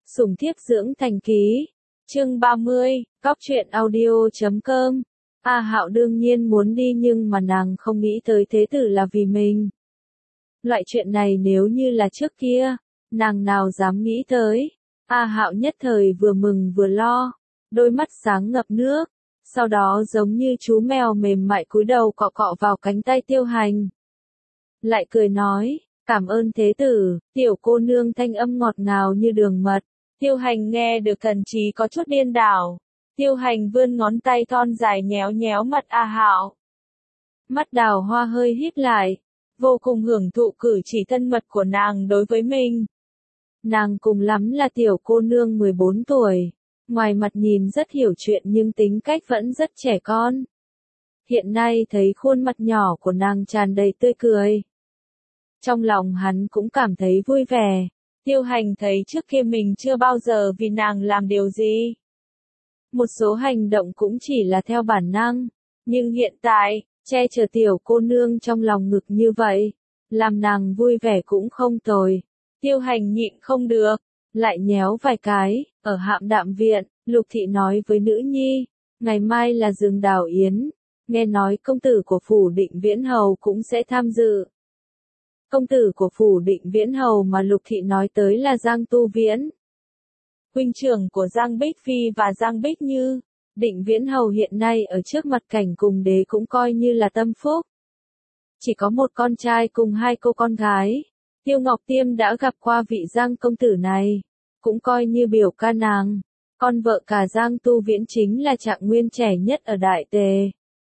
Sủng thiếp dưỡng thành ký. Chương 30, Cóc truyện audio.com. A Hạo đương nhiên muốn đi nhưng mà nàng không nghĩ tới thế tử là vì mình. Loại chuyện này nếu như là trước kia, nàng nào dám nghĩ tới. A Hạo nhất thời vừa mừng vừa lo, đôi mắt sáng ngập nước, sau đó giống như chú mèo mềm mại cúi đầu cọ cọ vào cánh tay Tiêu Hành. Lại cười nói, cảm ơn thế tử, tiểu cô nương thanh âm ngọt ngào như đường mật. Tiêu Hành nghe được thần trí có chút điên đảo. Tiêu Hành vươn ngón tay thon dài nhéo nhéo mặt A Hạo. Mắt đào hoa hơi híp lại, vô cùng hưởng thụ cử chỉ thân mật của nàng đối với mình. Nàng cùng lắm là tiểu cô nương 14 tuổi, ngoài mặt nhìn rất hiểu chuyện nhưng tính cách vẫn rất trẻ con. Hiện nay thấy khuôn mặt nhỏ của nàng tràn đầy tươi cười. Trong lòng hắn cũng cảm thấy vui vẻ. Tiêu Hành thấy trước kia mình chưa bao giờ vì nàng làm điều gì. Một số hành động cũng chỉ là theo bản năng, nhưng hiện tại, che chở tiểu cô nương trong lòng ngực như vậy, làm nàng vui vẻ cũng không tồi. Tiêu Hành nhịn không được, lại nhéo vài cái. Ở Hạm Đạm viện, Lục Thị nói với nữ nhi, ngày mai là rừng đào yến, nghe nói công tử của phủ Định Viễn Hầu cũng sẽ tham dự. Công tử của phủ Định Viễn Hầu mà Lục Thị nói tới là Giang Tu Viễn, huynh trưởng của Giang Bích Phi và Giang Bích Như. Định Viễn Hầu hiện nay ở trước mặt cảnh cùng đế cũng coi như là tâm phúc. Chỉ có một con trai cùng hai cô con gái. Tiêu Ngọc Tiêm đã gặp qua vị Giang công tử này, cũng coi như biểu ca nàng. Con vợ cả Giang Tu Viễn chính là Trạng Nguyên trẻ nhất ở Đại Tề.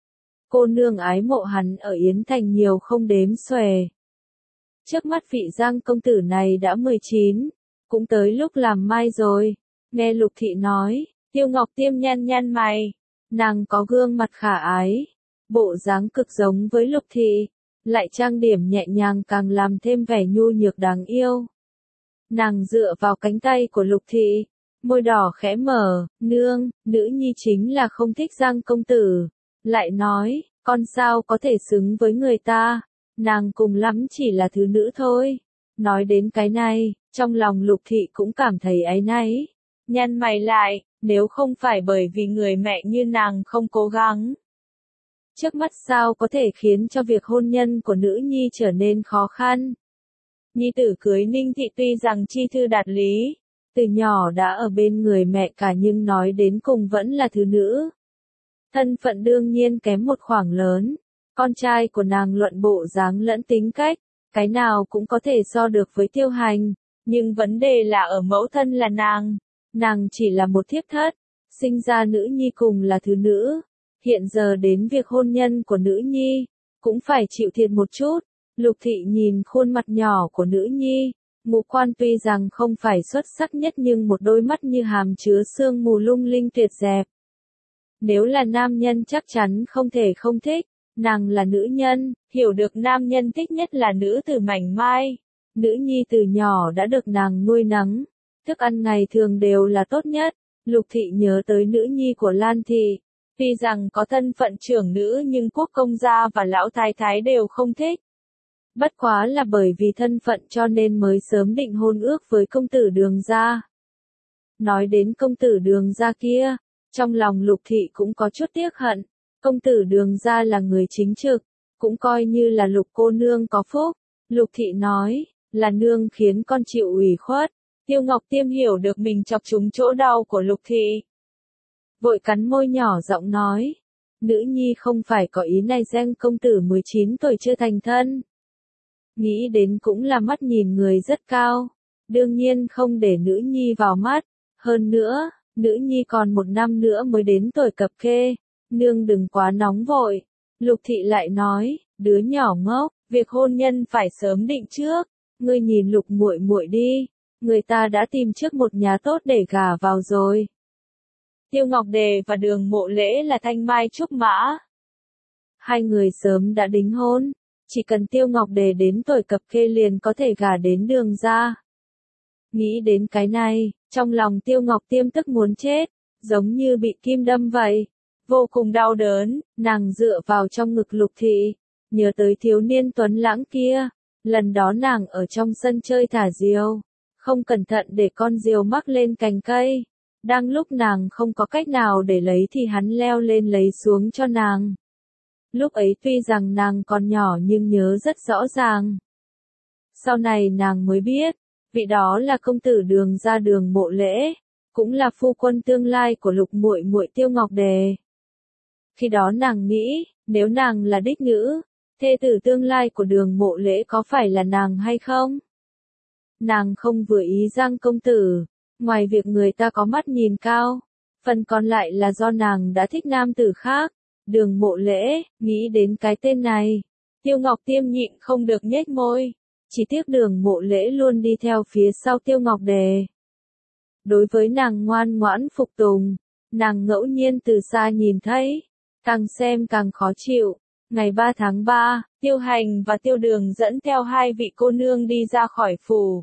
Cô nương ái mộ hắn ở Yến Thành nhiều không đếm xuể. Trước mắt vị Giang công tử này đã 19, cũng tới lúc làm mai rồi. Nghe Lục Thị nói, Tiêu Ngọc Tiêm nhăn nhăn mày, nàng có gương mặt khả ái, bộ dáng cực giống với Lục Thị, lại trang điểm nhẹ nhàng càng làm thêm vẻ nhu nhược đáng yêu. Nàng dựa vào cánh tay của Lục Thị, môi đỏ khẽ mở, nương, nữ nhi chính là không thích Giang công tử. Lại nói, con sao có thể xứng với người ta, nàng cùng lắm chỉ là thứ nữ thôi. Nói đến cái này, trong lòng Lục Thị cũng cảm thấy áy náy. Nhăn mày lại, nếu không phải bởi vì người mẹ như nàng không cố gắng, trước mắt sao có thể khiến cho việc hôn nhân của nữ nhi trở nên khó khăn. Nhi tử cưới Ninh Thị tuy rằng chi thư đạt lý, từ nhỏ đã ở bên người mẹ cả nhưng nói đến cùng vẫn là thứ nữ. Thân phận đương nhiên kém một khoảng lớn. Con trai của nàng luận bộ dáng lẫn tính cách, cái nào cũng có thể so được với Tiêu Hành, nhưng vấn đề là ở mẫu thân là nàng chỉ là một thiếp thất, sinh ra nữ nhi cùng là thứ nữ. Hiện giờ đến việc hôn nhân của nữ nhi, cũng phải chịu thiệt một chút. Lục Thị nhìn khuôn mặt nhỏ của nữ nhi, ngũ quan tuy rằng không phải xuất sắc nhất nhưng một đôi mắt như hàm chứa sương mù lung linh tuyệt đẹp. Nếu là nam nhân chắc chắn không thể không thích, nàng là nữ nhân, hiểu được nam nhân thích nhất là nữ tử mảnh mai. Nữ nhi từ nhỏ đã được nàng nuôi nấng, thức ăn ngày thường đều là tốt nhất. Lục Thị nhớ tới nữ nhi của Lan Thị. Tuy rằng có thân phận trưởng nữ nhưng quốc công gia và lão thái thái đều không thích. Bất quá là bởi vì thân phận cho nên mới sớm định hôn ước với công tử Đường gia. Nói đến công tử Đường gia kia, trong lòng Lục Thị cũng có chút tiếc hận. Công tử Đường gia là người chính trực, cũng coi như là Lục cô nương có phúc. Lục Thị nói, là nương khiến con chịu ủy khuất. Tiêu Ngọc Tiêm hiểu được mình chọc trúng chỗ đau của Lục Thị, vội cắn môi nhỏ giọng nói, nữ nhi không phải có ý này. Giang công tử 19 tuổi chưa thành thân, nghĩ đến cũng là mắt nhìn người rất cao, đương nhiên không để nữ nhi vào mắt. Hơn nữa, nữ nhi còn 1 năm nữa mới đến tuổi cập kê, nương đừng quá nóng vội. Lục Thị lại nói, đứa nhỏ ngốc, việc hôn nhân phải sớm định trước. Ngươi nhìn Lục muội muội đi, người ta đã tìm trước một nhà tốt để gả vào rồi. Tiêu Ngọc Đề và Đường Mộ Lễ là thanh mai trúc mã, hai người sớm đã đính hôn, chỉ cần Tiêu Ngọc Đề đến tuổi cập kê liền có thể gả đến Đường gia. Nghĩ đến cái này, trong lòng Tiêu Ngọc Tiêm tức muốn chết, giống như bị kim đâm vậy, vô cùng đau đớn. Nàng dựa vào trong ngực Lục Thị, nhớ tới thiếu niên tuấn lãng kia, lần đó nàng ở trong sân chơi thả diều, không cẩn thận để con diều mắc lên cành cây. Đang lúc nàng không có cách nào để lấy thì hắn leo lên lấy xuống cho nàng. Lúc ấy tuy rằng nàng còn nhỏ nhưng nhớ rất rõ ràng. Sau này nàng mới biết, vị đó là công tử Đường ra Đường Mộ Lễ, cũng là phu quân tương lai của Lục muội muội Tiêu Ngọc Đề. Khi đó nàng nghĩ, nếu nàng là đích nữ, thê tử tương lai của Đường Mộ Lễ có phải là nàng hay không? Nàng không vừa ý Giang công tử, ngoài việc người ta có mắt nhìn cao, phần còn lại là do nàng đã thích nam tử khác. Đường Mộ Lễ, nghĩ đến cái tên này, Tiêu Ngọc Tiêm nhịn không được nhếch môi, chỉ tiếc Đường Mộ Lễ luôn đi theo phía sau Tiêu Ngọc Đề. Đối với nàng ngoan ngoãn phục tùng, nàng ngẫu nhiên từ xa nhìn thấy, càng xem càng khó chịu. Ngày 3 tháng 3, Tiêu Hành và Tiêu Đường dẫn theo hai vị cô nương đi ra khỏi phủ.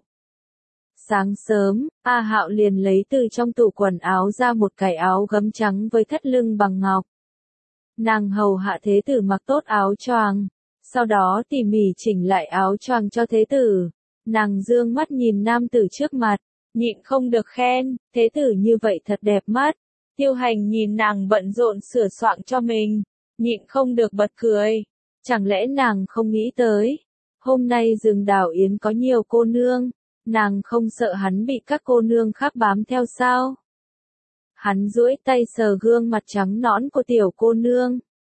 Sáng sớm, A Hạo liền lấy từ trong tủ quần áo ra một cái áo gấm trắng với thắt lưng bằng ngọc. Nàng hầu hạ thế tử mặc tốt áo choàng, sau đó tỉ mỉ chỉnh lại áo choàng cho thế tử. Nàng dương mắt nhìn nam tử trước mặt, nhịn không được khen, thế tử như vậy thật đẹp mắt. Tiêu Hành nhìn nàng bận rộn sửa soạn cho mình, nhịn không được bật cười. Chẳng lẽ nàng không nghĩ tới, hôm nay rừng Đào Yến có nhiều cô nương, nàng không sợ hắn bị các cô nương khác bám theo sao? Hắn duỗi tay sờ gương mặt trắng nõn của tiểu cô nương.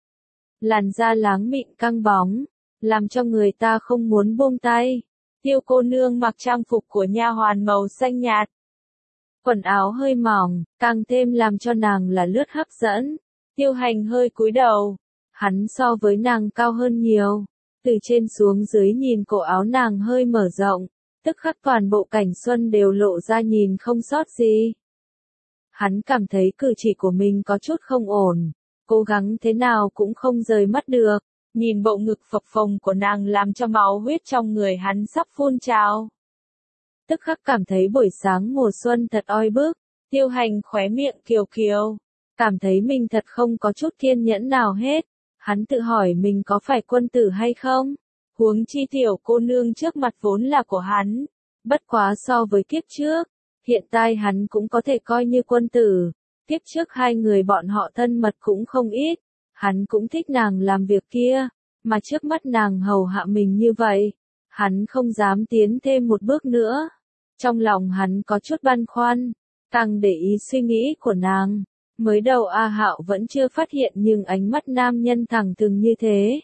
Làn da láng mịn căng bóng, làm cho người ta không muốn buông tay. Tiêu cô nương mặc trang phục của nha hoàn màu xanh nhạt. Quần áo hơi mỏng, càng thêm làm cho nàng là lướt hấp dẫn. Tiêu Hành hơi cúi đầu. Hắn so với nàng cao hơn nhiều. Từ trên xuống dưới nhìn cổ áo nàng hơi mở rộng. Tức khắc toàn bộ cảnh xuân đều lộ ra nhìn không sót gì. Hắn cảm thấy cử chỉ của mình có chút không ổn. Cố gắng thế nào cũng không rời mắt được. Nhìn bộ ngực phập phồng của nàng làm cho máu huyết trong người hắn sắp phun trào. Tức khắc cảm thấy buổi sáng mùa xuân thật oi bức. Tiêu Hành khóe miệng kiều kiều. Cảm thấy mình thật không có chút kiên nhẫn nào hết. Hắn tự hỏi mình có phải quân tử hay không? Huống chi tiểu cô nương trước mặt vốn là của hắn. Bất quá so với kiếp trước, hiện tại hắn cũng có thể coi như quân tử. Kiếp trước hai người bọn họ thân mật cũng không ít. Hắn cũng thích nàng làm việc kia, mà trước mắt nàng hầu hạ mình như vậy. Hắn không dám tiến thêm một bước nữa. Trong lòng hắn có chút băn khoăn, càng để ý suy nghĩ của nàng. Mới đầu A Hạo vẫn chưa phát hiện nhưng ánh mắt nam nhân thẳng thừng như thế.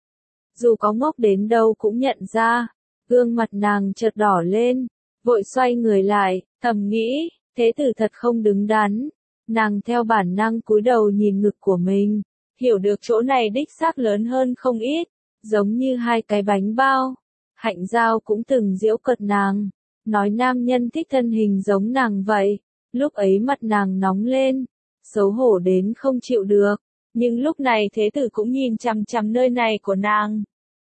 Dù có ngốc đến đâu cũng nhận ra, gương mặt nàng chợt đỏ lên, vội xoay người lại, thầm nghĩ, thế tử thật không đứng đắn. Nàng theo bản năng cúi đầu nhìn ngực của mình, hiểu được chỗ này đích xác lớn hơn không ít, giống như hai cái bánh bao. Hạnh Giao cũng từng giễu cợt nàng, nói nam nhân thích thân hình giống nàng vậy. Lúc ấy mặt nàng nóng lên, xấu hổ đến không chịu được, nhưng lúc này thế tử cũng nhìn chằm chằm nơi này của nàng.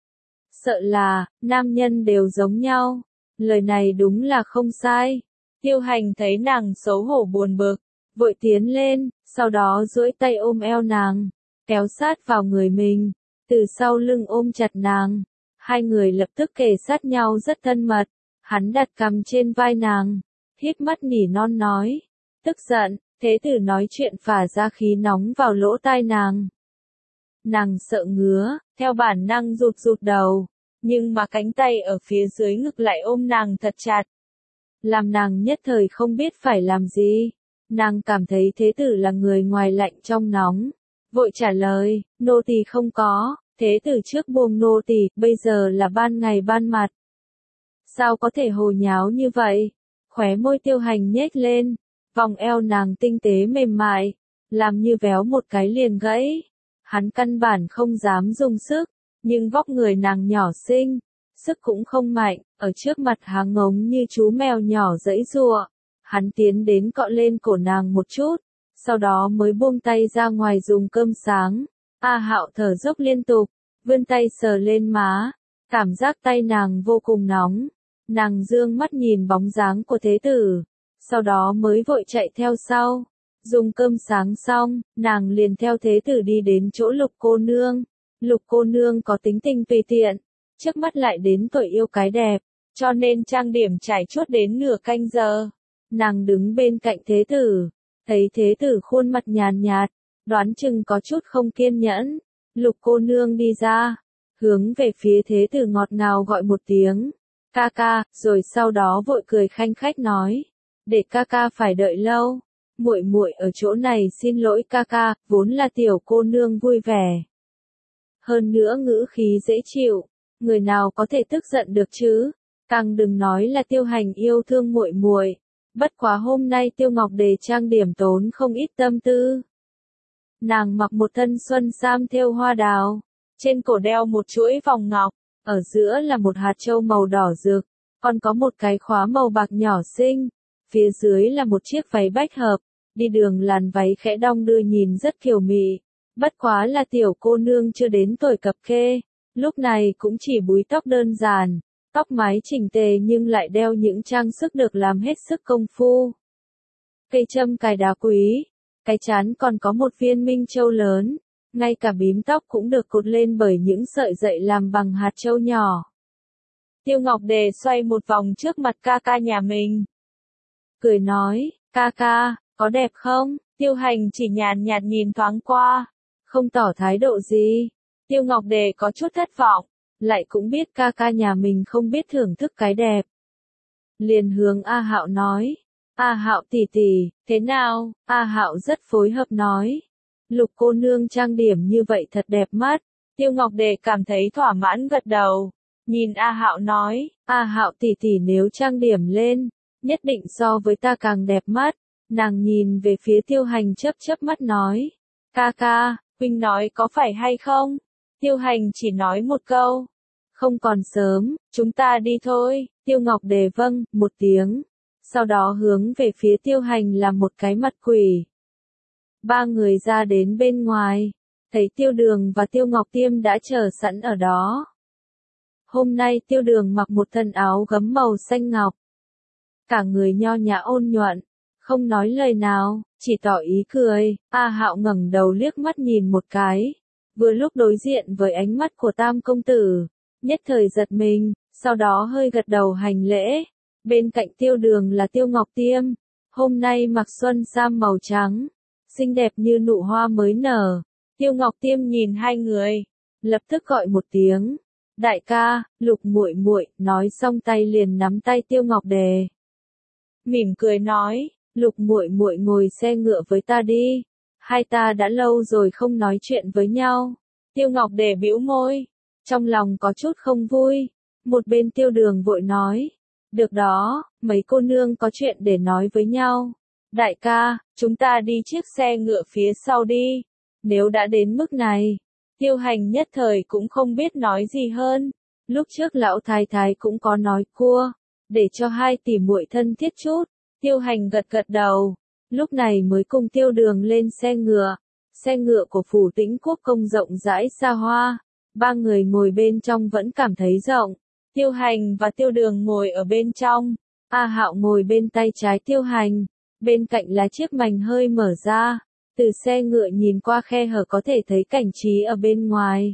Sợ là, nam nhân đều giống nhau, lời này đúng là không sai. Tiêu Hành thấy nàng xấu hổ buồn bực, vội tiến lên, sau đó duỗi tay ôm eo nàng, kéo sát vào người mình, từ sau lưng ôm chặt nàng. Hai người lập tức kề sát nhau rất thân mật, hắn đặt cằm trên vai nàng, híp mắt nỉ non nói, tức giận. Thế tử nói chuyện phả ra khí nóng vào lỗ tai nàng. Nàng sợ ngứa, theo bản năng rụt rụt đầu, nhưng mà cánh tay ở phía dưới ngực lại ôm nàng thật chặt. Làm nàng nhất thời không biết phải làm gì. Nàng cảm thấy thế tử là người ngoài lạnh trong nóng. Vội trả lời, nô tỳ không có, thế tử trước buông nô tỳ, bây giờ là ban ngày ban mặt. Sao có thể hồ nháo như vậy? Khóe môi Tiêu Hành nhếch lên. Vòng eo nàng tinh tế mềm mại, làm như véo một cái liền gãy. Hắn căn bản không dám dùng sức, nhưng vóc người nàng nhỏ xinh, sức cũng không mạnh, ở trước mặt háng ngống như chú mèo nhỏ giãy giụa. Hắn tiến đến cọ lên cổ nàng một chút, sau đó mới buông tay ra ngoài dùng cơm sáng. A Hạo thở dốc liên tục, vươn tay sờ lên má, cảm giác tay nàng vô cùng nóng. Nàng dương mắt nhìn bóng dáng của thế tử. Sau đó mới vội chạy theo sau. Dùng cơm sáng xong, nàng liền theo thế tử đi đến chỗ Lục cô nương. Lục cô nương có tính tình tùy tiện, trước mắt lại đến tuổi yêu cái đẹp, cho nên trang điểm trải chuốt đến nửa canh giờ. Nàng đứng bên cạnh thế tử, thấy thế tử khuôn mặt nhàn nhạt, đoán chừng có chút không kiên nhẫn. Lục cô nương đi ra, hướng về phía thế tử ngọt ngào gọi một tiếng, ca ca, rồi sau đó vội cười khanh khách nói, để ca ca phải đợi lâu, muội muội ở chỗ này xin lỗi ca ca, vốn là tiểu cô nương vui vẻ. Hơn nữa ngữ khí dễ chịu, người nào có thể tức giận được chứ, càng đừng nói là Tiêu Hành yêu thương muội muội. Bất quá hôm nay Tiêu Ngọc Đề trang điểm tốn không ít tâm tư. Nàng mặc một thân xuân sam thêu hoa đào, trên cổ đeo một chuỗi vòng ngọc, ở giữa là một hạt châu màu đỏ rực, còn có một cái khóa màu bạc nhỏ xinh, phía dưới là một chiếc váy bách hợp, đi đường làn váy khẽ đong đưa nhìn rất kiều mị. Bất quá là tiểu cô nương chưa đến tuổi cập kê, lúc này cũng chỉ búi tóc đơn giản, tóc mái chỉnh tề nhưng lại đeo những trang sức được làm hết sức công phu. Cây châm cài đá quý, cái trán còn có một viên minh châu lớn, ngay cả bím tóc cũng được cột lên bởi những sợi dậy làm bằng hạt châu nhỏ. Tiêu Ngọc Đề xoay một vòng trước mặt ca ca nhà mình. Cười nói, ca ca, có đẹp không? Tiêu Hành chỉ nhàn nhạt nhìn thoáng qua, không tỏ thái độ gì. Tiêu Ngọc Đề có chút thất vọng, lại cũng biết ca ca nhà mình không biết thưởng thức cái đẹp. Liền hướng A Hạo nói, A Hạo tỷ tỷ, thế nào? A Hạo rất phối hợp nói, Lục cô nương trang điểm như vậy thật đẹp mắt. Tiêu Ngọc Đề cảm thấy thỏa mãn gật đầu, nhìn A Hạo nói, A Hạo tỷ tỷ nếu trang điểm lên, nhất định so với ta càng đẹp mắt. Nàng nhìn về phía Tiêu Hành chớp chớp mắt nói, ca ca, huynh nói có phải hay không? Tiêu Hành chỉ nói một câu, không còn sớm, chúng ta đi thôi. Tiêu Ngọc Đề vâng, một tiếng, sau đó hướng về phía Tiêu Hành làm một cái mặt quỷ. Ba người ra đến bên ngoài, thấy Tiêu Đường và Tiêu Ngọc Tiêm đã chờ sẵn ở đó. Hôm nay Tiêu Đường mặc một thân áo gấm màu xanh ngọc, cả người nho nhã ôn nhuận, không nói lời nào, chỉ tỏ ý cười. A Hạo ngẩng đầu liếc mắt nhìn một cái, vừa lúc đối diện với ánh mắt của Tam công tử, nhất thời giật mình, sau đó hơi gật đầu hành lễ. Bên cạnh Tiêu Đường là Tiêu Ngọc Tiêm, hôm nay mặc xuân sam màu trắng, xinh đẹp như nụ hoa mới nở. Tiêu Ngọc Tiêm nhìn hai người, lập tức gọi một tiếng, đại ca, Lục muội muội, nói xong tay liền nắm tay Tiêu Ngọc Đề. Mỉm cười nói, Lục muội muội ngồi xe ngựa với ta đi, hai ta đã lâu rồi không nói chuyện với nhau. Tiêu Ngọc Đề bĩu môi, trong lòng có chút không vui. Một bên Tiêu Đường vội nói, được đó, mấy cô nương có chuyện để nói với nhau. Đại ca, chúng ta đi chiếc xe ngựa phía sau đi. Nếu đã đến mức này, Tiêu Hành nhất thời cũng không biết nói gì hơn. Lúc trước lão thái thái cũng có nói cua, để cho hai tỷ muội thân thiết chút. Tiêu Hành gật gật đầu, lúc này mới cùng Tiêu Đường lên xe ngựa. Xe ngựa của phủ Tĩnh Quốc công rộng rãi xa hoa, ba người ngồi bên trong vẫn cảm thấy rộng. Tiêu Hành và Tiêu Đường ngồi ở bên trong, A Hạo ngồi bên tay trái Tiêu Hành, bên cạnh là chiếc mành hơi mở ra, từ xe ngựa nhìn qua khe hở có thể thấy cảnh trí ở bên ngoài.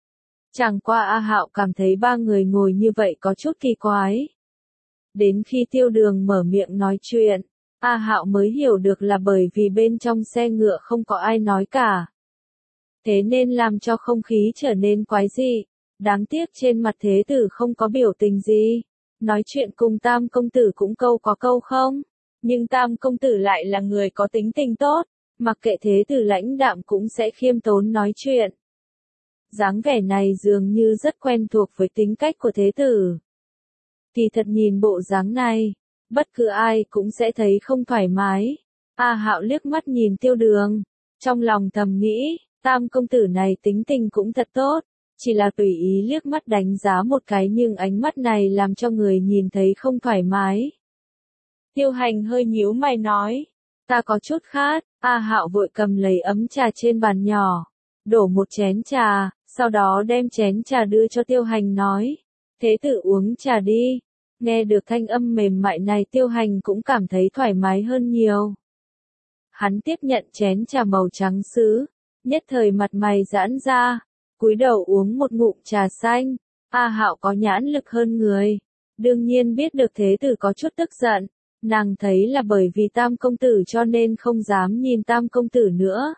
Chẳng qua A Hạo cảm thấy ba người ngồi như vậy có chút kỳ quái. Đến khi Tiêu Đường mở miệng nói chuyện, A Hạo mới hiểu được là bởi vì bên trong xe ngựa không có ai nói cả. Thế nên làm cho không khí trở nên quái dị. Đáng tiếc trên mặt thế tử không có biểu tình gì. Nói chuyện cùng Tam công tử cũng câu có câu không. Nhưng Tam công tử lại là người có tính tình tốt. Mặc kệ thế tử lãnh đạm cũng sẽ khiêm tốn nói chuyện. Dáng vẻ này dường như rất quen thuộc với tính cách của thế tử. Kỳ thật nhìn bộ dáng này, bất cứ ai cũng sẽ thấy không thoải mái. A Hạo liếc mắt nhìn Tiêu Đường, trong lòng thầm nghĩ, Tam công tử này tính tình cũng thật tốt, chỉ là tùy ý liếc mắt đánh giá một cái nhưng ánh mắt này làm cho người nhìn thấy không thoải mái. Tiêu Hành hơi nhíu mày nói, ta có chút khát. A Hạo vội cầm lấy ấm trà trên bàn nhỏ, đổ một chén trà, sau đó đem chén trà đưa cho Tiêu Hành nói, thế tử uống trà đi. Nghe được thanh âm mềm mại này Tiêu Hành cũng cảm thấy thoải mái hơn nhiều. Hắn tiếp nhận chén trà màu trắng sứ, nhất thời mặt mày giãn ra, cúi đầu uống một ngụm trà xanh. A Hạo có nhãn lực hơn người, Đương nhiên biết được thế tử có chút tức giận, nàng thấy là bởi vì tam công tử cho nên không dám nhìn tam công tử nữa.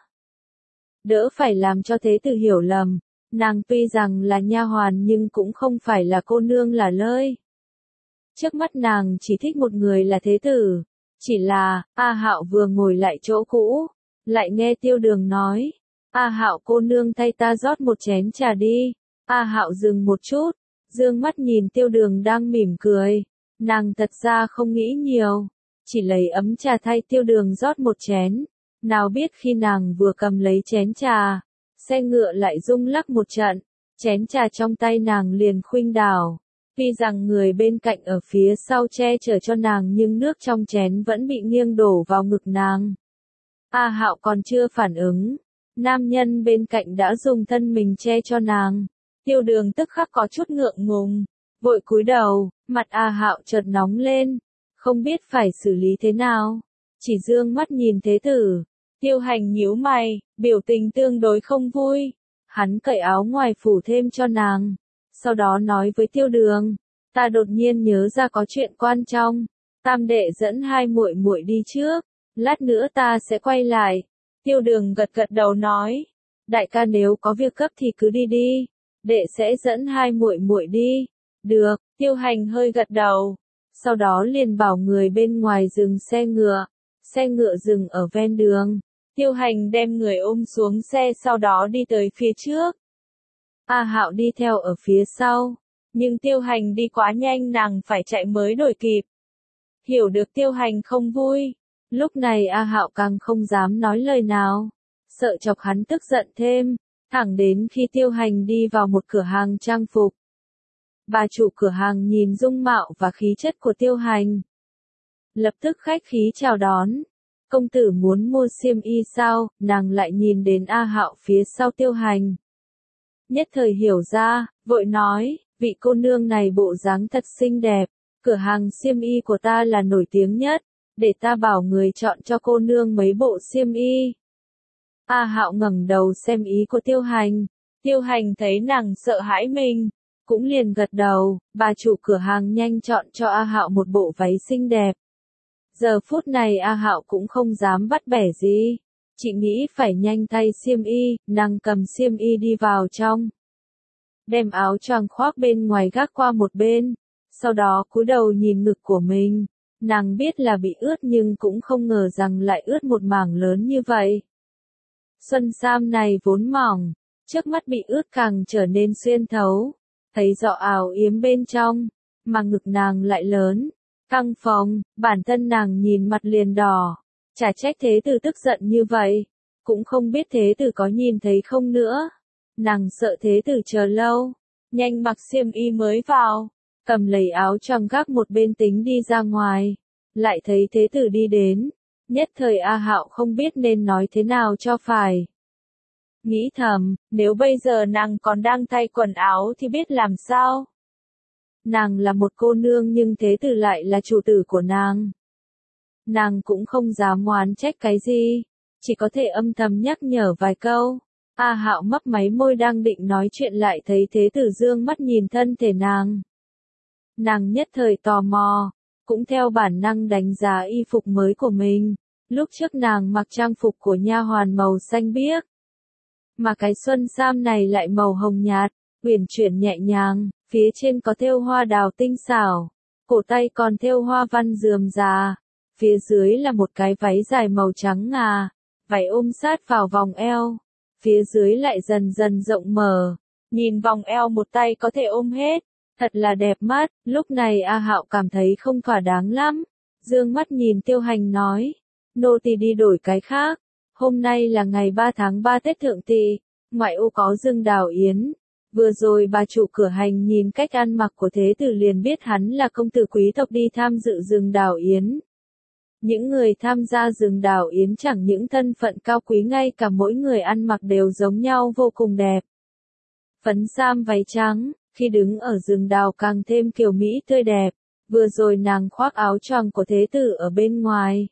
Đỡ phải làm cho thế tử hiểu lầm, nàng tuy rằng là nha hoàn nhưng cũng không phải là cô nương là lơi. Trước mắt nàng chỉ thích một người là thế tử, chỉ là, A Hạo vừa ngồi lại chỗ cũ, lại nghe Tiêu Đường nói, A Hạo cô nương thay ta rót một chén trà đi. A Hạo dừng một chút, dương mắt nhìn Tiêu Đường đang mỉm cười, nàng thật ra không nghĩ nhiều, chỉ lấy ấm trà thay Tiêu Đường rót một chén, nào biết khi nàng vừa cầm lấy chén trà, xe ngựa lại rung lắc một trận, chén trà trong tay nàng liền khuynh đảo. Tuy rằng người bên cạnh ở phía sau che chở cho nàng nhưng nước trong chén vẫn bị nghiêng đổ vào ngực nàng. A Hạo còn chưa phản ứng, nam nhân bên cạnh đã dùng thân mình che cho nàng. Tiêu Đường tức khắc có chút ngượng ngùng, vội cúi đầu, mặt A Hạo chợt nóng lên, không biết phải xử lý thế nào, chỉ dương mắt nhìn thế tử. Tiêu Hành nhíu mày, biểu tình tương đối không vui, hắn cởi áo ngoài phủ thêm cho nàng, sau đó nói với Tiêu Đường, ta đột nhiên nhớ ra có chuyện quan trọng, tam đệ dẫn hai muội muội đi trước, lát nữa ta sẽ quay lại. Tiêu Đường gật gật đầu nói, đại ca nếu có việc gấp thì cứ đi đi, đệ sẽ dẫn hai muội muội đi. Được, Tiêu Hành hơi gật đầu, sau đó liền bảo người bên ngoài dừng xe ngựa dừng ở ven đường. Tiêu Hành đem người ôm xuống xe sau đó đi tới phía trước. A Hạo đi theo ở phía sau, nhưng Tiêu Hành đi quá nhanh nàng phải chạy mới đuổi kịp. Hiểu được Tiêu Hành không vui, lúc này A Hạo càng không dám nói lời nào, sợ chọc hắn tức giận thêm, thẳng đến khi Tiêu Hành đi vào một cửa hàng trang phục. Bà chủ cửa hàng nhìn dung mạo và khí chất của Tiêu Hành, lập tức khách khí chào đón. Công tử muốn mua xiêm y sao? Nàng lại nhìn đến A Hạo phía sau Tiêu Hành. Nhất thời hiểu ra, vội nói, vị cô nương này bộ dáng thật xinh đẹp, cửa hàng xiêm y của ta là nổi tiếng nhất, để ta bảo người chọn cho cô nương mấy bộ xiêm y. A Hạo ngẩng đầu xem ý của Tiêu Hành, Tiêu Hành thấy nàng sợ hãi mình, cũng liền gật đầu, bà chủ cửa hàng nhanh chọn cho A Hạo một bộ váy xinh đẹp. Giờ phút này A Hạo cũng không dám bắt bẻ gì, chỉ nghĩ phải nhanh thay xiêm y, nàng cầm xiêm y đi vào trong. Đem áo choàng khoác bên ngoài gác qua một bên, sau đó cúi đầu nhìn ngực của mình, nàng biết là bị ướt nhưng cũng không ngờ rằng lại ướt một mảng lớn như vậy. Xuân sam này vốn mỏng, trước mắt bị ướt càng trở nên xuyên thấu, thấy rõ áo yếm bên trong, mà ngực nàng lại lớn. Căng phòng, bản thân nàng nhìn mặt liền đỏ, chả trách thế tử tức giận như vậy, cũng không biết thế tử có nhìn thấy không nữa. Nàng sợ thế tử chờ lâu, nhanh mặc xiêm y mới vào, cầm lấy áo choàng gác một bên tính đi ra ngoài, lại thấy thế tử đi đến, nhất thời A Hạo không biết nên nói thế nào cho phải. Nghĩ thầm, nếu bây giờ nàng còn đang thay quần áo thì biết làm sao? Nàng là một cô nương nhưng thế tử lại là chủ tử của nàng. Nàng cũng không dám oán trách cái gì, chỉ có thể âm thầm nhắc nhở vài câu. A Hạo mấp máy môi đang định nói chuyện lại thấy thế tử dương mắt nhìn thân thể nàng. Nàng nhất thời tò mò, cũng theo bản năng đánh giá y phục mới của mình. Lúc trước nàng mặc trang phục của nha hoàn màu xanh biếc, mà cái xuân sam này lại màu hồng nhạt, uyển chuyển nhẹ nhàng. Phía trên có thêu hoa đào tinh xảo, cổ tay còn thêu hoa văn rườm rà, phía dưới là một cái váy dài màu trắng ngà, váy ôm sát vào vòng eo, phía dưới lại dần dần rộng mở, nhìn vòng eo một tay có thể ôm hết, thật là đẹp mắt. Lúc này A Hạo cảm thấy không thỏa đáng lắm, dương mắt nhìn Tiêu Hành nói, nô tỳ đi đổi cái khác, hôm nay là ngày 3 tháng 3 Tết Thượng Tỵ, ngoại ô có rừng đào yến. Vừa rồi bà chủ cửa hàng nhìn cách ăn mặc của thế tử liền biết hắn là công tử quý tộc đi tham dự rừng đào yến. Những người tham gia rừng đào yến chẳng những thân phận cao quý ngay cả mỗi người ăn mặc đều giống nhau vô cùng đẹp. Phấn sam váy trắng, khi đứng ở rừng đào càng thêm kiều mỹ tươi đẹp, vừa rồi nàng khoác áo choàng của thế tử ở bên ngoài.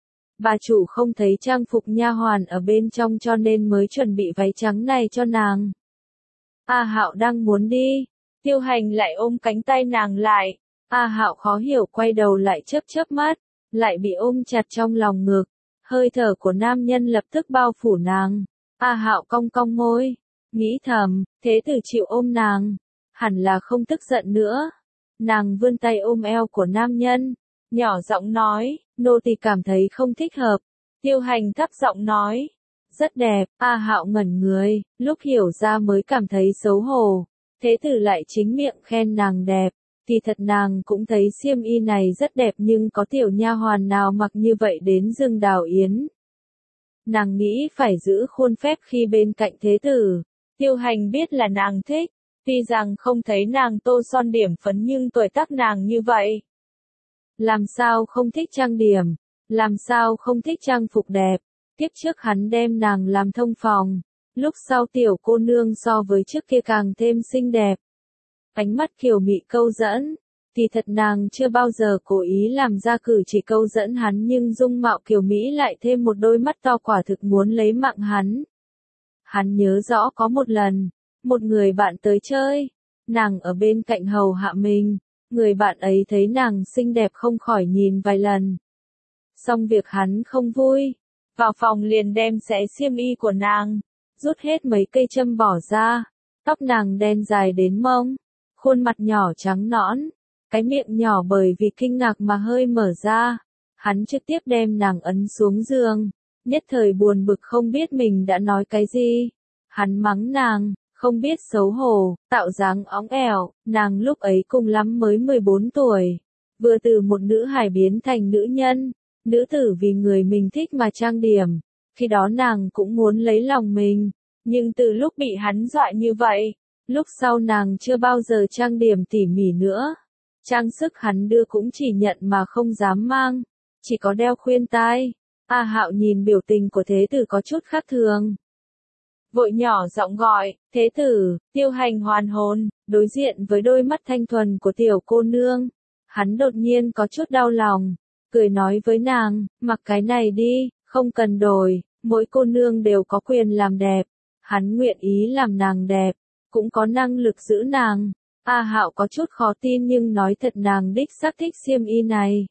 Bà chủ không thấy trang phục nha hoàn ở bên trong cho nên mới chuẩn bị váy trắng này cho nàng. A Hạo đang muốn đi, Tiêu Hành lại ôm cánh tay nàng lại, A Hạo khó hiểu quay đầu lại chớp chớp mắt, lại bị ôm chặt trong lòng ngực. Hơi thở của nam nhân lập tức bao phủ nàng. A Hạo cong cong môi, nghĩ thầm, thế tử chịu ôm nàng, hẳn là không tức giận nữa. Nàng vươn tay ôm eo của nam nhân, nhỏ giọng nói, nô tỳ cảm thấy không thích hợp. Tiêu Hành thấp giọng nói, rất đẹp. A Hạo ngẩn người, lúc hiểu ra mới cảm thấy xấu hổ. Thế tử lại chính miệng khen nàng đẹp. Thì thật nàng cũng thấy xiêm y này rất đẹp, nhưng có tiểu nha hoàn nào mặc như vậy đến rừng Đào Yến. Nàng nghĩ phải giữ khuôn phép khi bên cạnh thế tử. Tiêu Hành biết là nàng thích, tuy rằng không thấy nàng tô son điểm phấn nhưng tuổi tác nàng như vậy. Làm sao không thích trang điểm, làm sao không thích trang phục đẹp. Tiếp trước hắn đem nàng làm thông phòng, lúc sau tiểu cô nương so với trước kia càng thêm xinh đẹp. Ánh mắt kiều mị câu dẫn, thì thật nàng chưa bao giờ cố ý làm ra cử chỉ câu dẫn hắn, nhưng dung mạo kiều mỹ lại thêm một đôi mắt to quả thực muốn lấy mạng hắn. Hắn nhớ rõ có một lần, một người bạn tới chơi, nàng ở bên cạnh hầu hạ mình, người bạn ấy thấy nàng xinh đẹp không khỏi nhìn vài lần. Xong việc hắn không vui, vào phòng liền đem xé xiêm y của nàng, rút hết mấy cây châm bỏ ra, tóc nàng đen dài đến mông, khuôn mặt nhỏ trắng nõn, cái miệng nhỏ bởi vì kinh ngạc mà hơi mở ra. Hắn trực tiếp đem nàng ấn xuống giường, nhất thời buồn bực không biết mình đã nói cái gì. Hắn mắng nàng, không biết xấu hổ, tạo dáng óng ẻo, nàng lúc ấy cùng lắm mới 14 tuổi, vừa từ một nữ hài biến thành nữ nhân, nữ tử vì người mình thích mà trang điểm, khi đó nàng cũng muốn lấy lòng mình, nhưng từ lúc bị hắn dọa như vậy, lúc sau nàng chưa bao giờ trang điểm tỉ mỉ nữa. Trang sức hắn đưa cũng chỉ nhận mà không dám mang, chỉ có đeo khuyên tai. A Hạo nhìn biểu tình của thế tử có chút khác thường, vội nhỏ giọng gọi, thế tử. Tiêu Hành hoàn hồn, đối diện với đôi mắt thanh thuần của tiểu cô nương. Hắn đột nhiên có chút đau lòng, cười nói với nàng, mặc cái này đi, không cần đổi, mỗi cô nương đều có quyền làm đẹp. Hắn nguyện ý làm nàng đẹp, cũng có năng lực giữ nàng. A Hạo có chút khó tin nhưng nói thật nàng đích xác thích xiêm y này.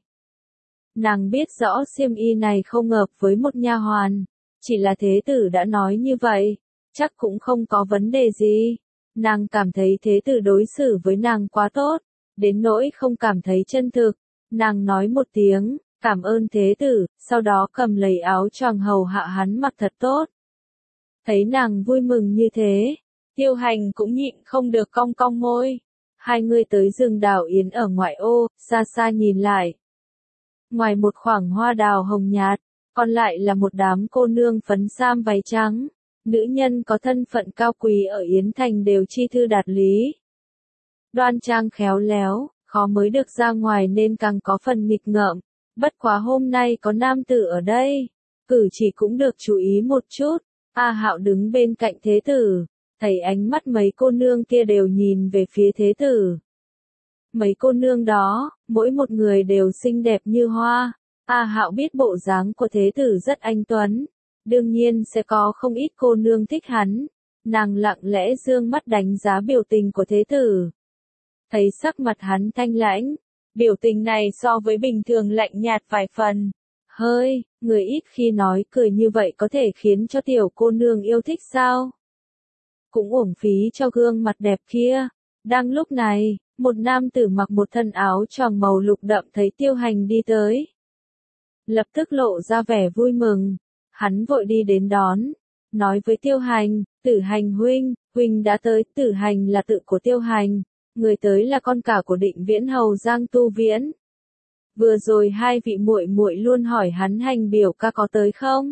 Nàng biết rõ xiêm y này không hợp với một nha hoàn, chỉ là thế tử đã nói như vậy, chắc cũng không có vấn đề gì. Nàng cảm thấy thế tử đối xử với nàng quá tốt, đến nỗi không cảm thấy chân thực. Nàng nói một tiếng, cảm ơn thế tử, sau đó cầm lấy áo choàng hầu hạ hắn mặc thật tốt. Thấy nàng vui mừng như thế, Tiêu Hành cũng nhịn không được cong cong môi. Hai người tới rừng Đào Yến ở ngoại ô, xa xa nhìn lại. Ngoài một khoảng hoa đào hồng nhạt, còn lại là một đám cô nương phấn sam váy trắng. Nữ nhân có thân phận cao quý ở Yến Thành đều chi thư đạt lý. Đoan trang khéo léo, khó mới được ra ngoài nên càng có phần nghịch ngợm. Bất quá hôm nay có nam tử ở đây, cử chỉ cũng được chú ý một chút. A Hạo đứng bên cạnh thế tử, thấy ánh mắt mấy cô nương kia đều nhìn về phía thế tử. Mấy cô nương đó, mỗi một người đều xinh đẹp như hoa. A Hạo biết bộ dáng của thế tử rất anh tuấn, đương nhiên sẽ có không ít cô nương thích hắn. Nàng lặng lẽ dương mắt đánh giá biểu tình của thế tử. Thấy sắc mặt hắn thanh lãnh, biểu tình này so với bình thường lạnh nhạt vài phần. Hơi, người ít khi nói cười như vậy có thể khiến cho tiểu cô nương yêu thích sao? Cũng uổng phí cho gương mặt đẹp kia. Đang lúc này, một nam tử mặc một thân áo choàng màu lục đậm thấy Tiêu Hành đi tới. Lập tức lộ ra vẻ vui mừng. Hắn vội đi đến đón, nói với Tiêu Hành, Tử Hành huynh, huynh đã tới. Tử Hành là tự của Tiêu Hành, người tới là con cả của Định Viễn hầu Giang Tu Viễn. Vừa rồi hai vị muội muội luôn hỏi hắn Hành biểu ca có tới không?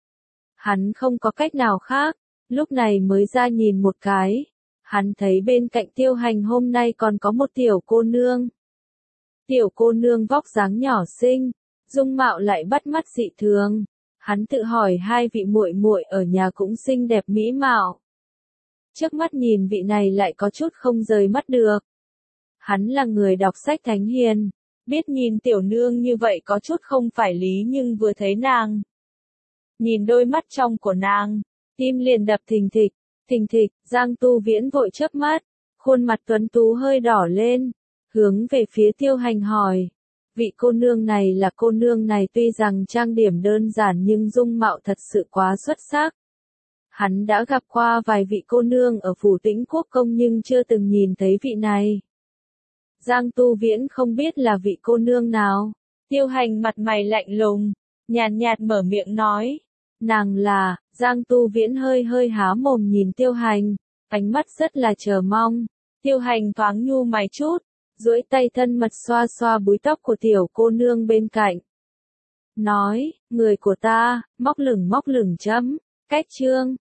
Hắn không có cách nào khác, lúc này mới ra nhìn một cái. Hắn thấy bên cạnh Tiêu Hành hôm nay còn có một tiểu cô nương. Tiểu cô nương vóc dáng nhỏ xinh, dung mạo lại bắt mắt dị thường. Hắn tự hỏi hai vị muội muội ở nhà cũng xinh đẹp mỹ mạo. Trước mắt nhìn vị này lại có chút không rời mắt được. Hắn là người đọc sách thánh hiền, biết nhìn tiểu nương như vậy có chút không phải lý, nhưng vừa thấy nàng, nhìn đôi mắt trong của nàng, tim liền đập thình thịch, thình thịch. Giang Tu Viễn vội chớp mắt, khuôn mặt tuấn tú hơi đỏ lên. hướng về phía Tiêu Hành hỏi. Vị cô nương này là cô nương này tuy rằng trang điểm đơn giản nhưng dung mạo thật sự quá xuất sắc. Hắn đã gặp qua vài vị cô nương ở phủ Tĩnh Quốc công nhưng chưa từng nhìn thấy vị này. Giang Tu Viễn không biết là vị cô nương nào. Tiêu Hành mặt mày lạnh lùng, nhàn nhạt mở miệng nói. Nàng là, Giang Tu Viễn hơi hơi há mồm nhìn Tiêu Hành, ánh mắt rất là chờ mong. Tiêu Hành thoáng nhu mày chút, duỗi tay thân mật xoa xoa búi tóc của tiểu cô nương bên cạnh. Nói, người của ta, móc lửng chấm, cách chương.